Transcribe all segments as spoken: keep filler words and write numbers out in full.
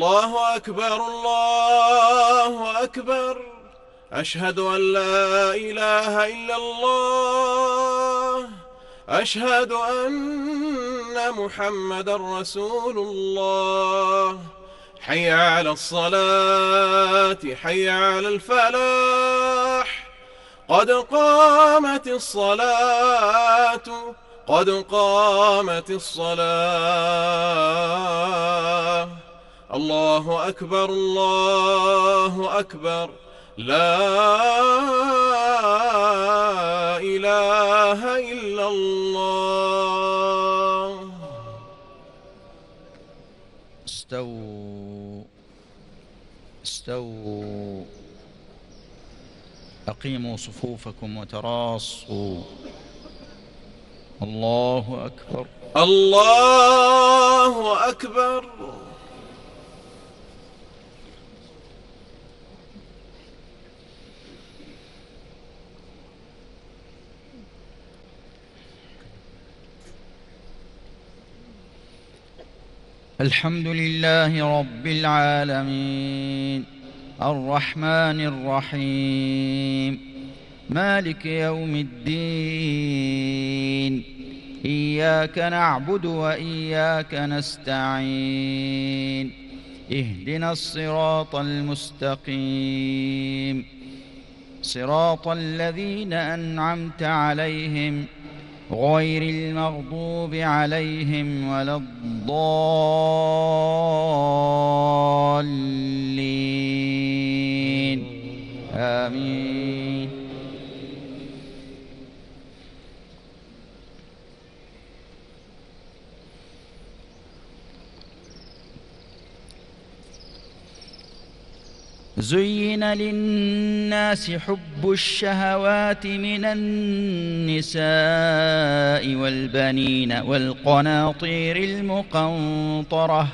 الله أكبر الله أكبر. أشهد أن لا إله إلا الله. أشهد أن محمدا رسول الله. حي على الصلاة حي على الفلاح. قد قامت الصلاة قد قامت الصلاة. الله أكبر الله أكبر. لا إله إلا الله. استووا استووا أقيموا صفوفكم وتراصوا. الله أكبر الله أكبر. الحمد لله رب العالمين الرحمن الرحيم مالك يوم الدين. إياك نعبد وإياك نستعين. اهدنا الصراط المستقيم صراط الذين أنعمت عليهم غير المغضوب عليهم ولا الضالين. آمين. زين للناس حب الشهوات من النساء والبنين والقناطير المقنطرة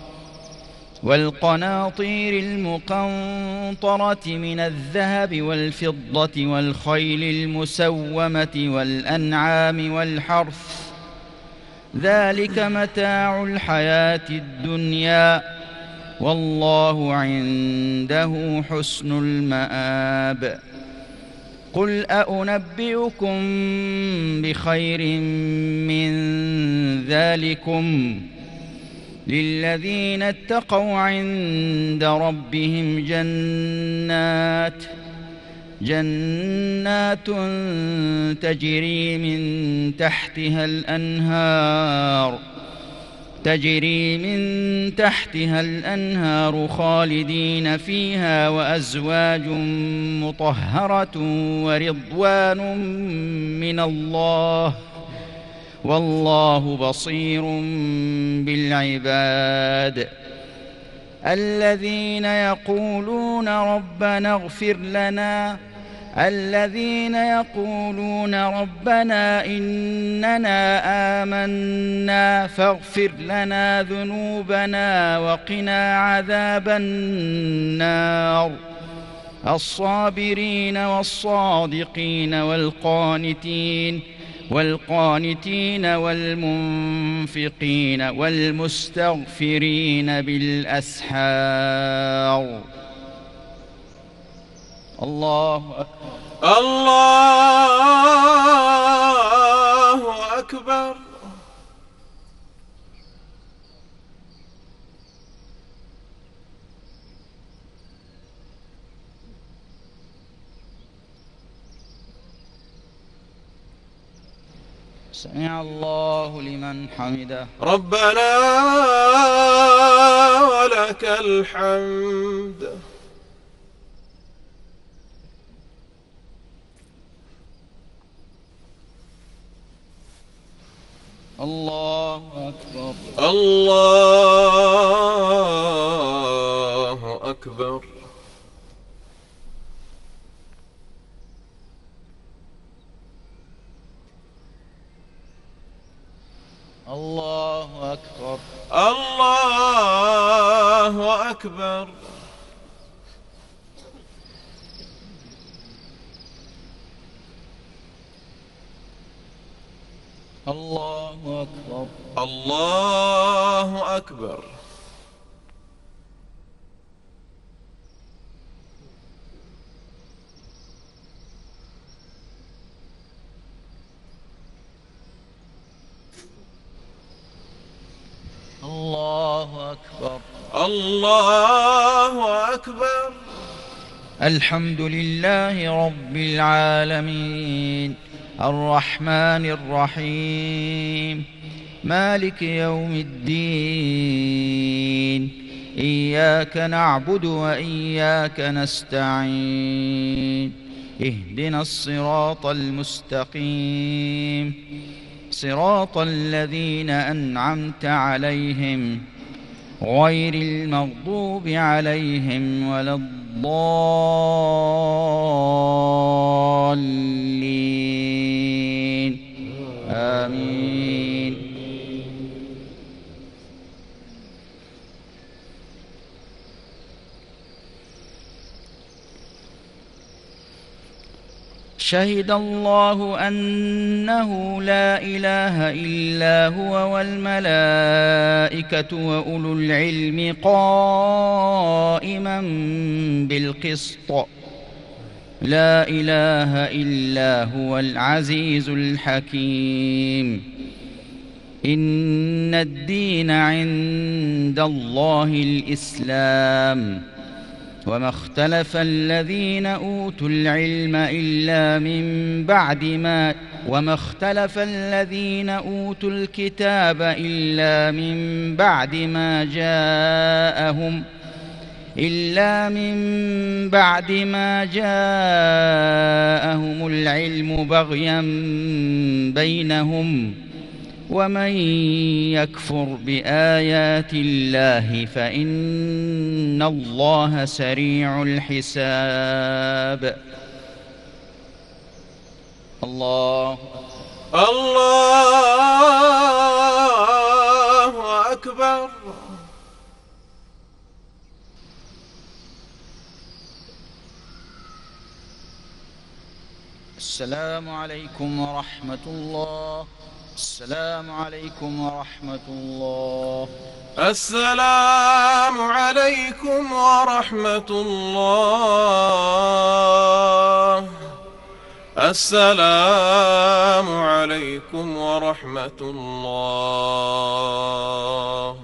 والقناطير المقنطرة من الذهب والفضة والخيل المسومة والأنعام والحرث. ذلك متاع الحياة الدنيا والله عنده حسن المآب. قل أنبئكم بخير من ذلكم للذين اتقوا عند ربهم جنات جنات تجري من تحتها الأنهار تجري من تحتها الأنهار خالدين فيها وأزواج مطهرة ورضوان من الله والله بصير بالعباد. الذين يقولون ربنا اغفر لنا الذين يقولون ربنا إننا آمنا فاغفر لنا ذنوبنا وقنا عذاب النار. الصابرين والصادقين والقانتين والقانتين والمنفقين والمستغفرين بالأسحار. الله أكبر الله أكبر. سمع الله لمن حمده. ربنا ولك الحمد. الله أكبر الله أكبر. الله أكبر الله أكبر. الله أكبر الله أكبر. الله أكبر. الحمد لله رب العالمين الرحمن الرحيم مالك يوم الدين إياك نعبد وإياك نستعين اهدنا الصراط المستقيم صراط الذين أنعمت عليهم غير المغضوب عليهم ولا الضالين آمين. شهد الله أنه لا إله إلا هو والملائكة وأولو العلم قائما بالقسط لا إله إلا هو العزيز الحكيم. إن الدين عند الله الإسلام وما اختلف الذين أوتوا العلم إلا من بعد ما وما اختلف الذين أوتوا الكتاب إلا من بعد ما جاءهم إلا من بعد ما جاءهم العلم بغيا بينهم ومن يكفر بآيات الله فإن الله سريع الحساب. الله الله أكبر. السلام عليكم ورحمة الله. السلام عليكم ورحمة الله. السلام عليكم ورحمة الله. السلام عليكم ورحمة الله.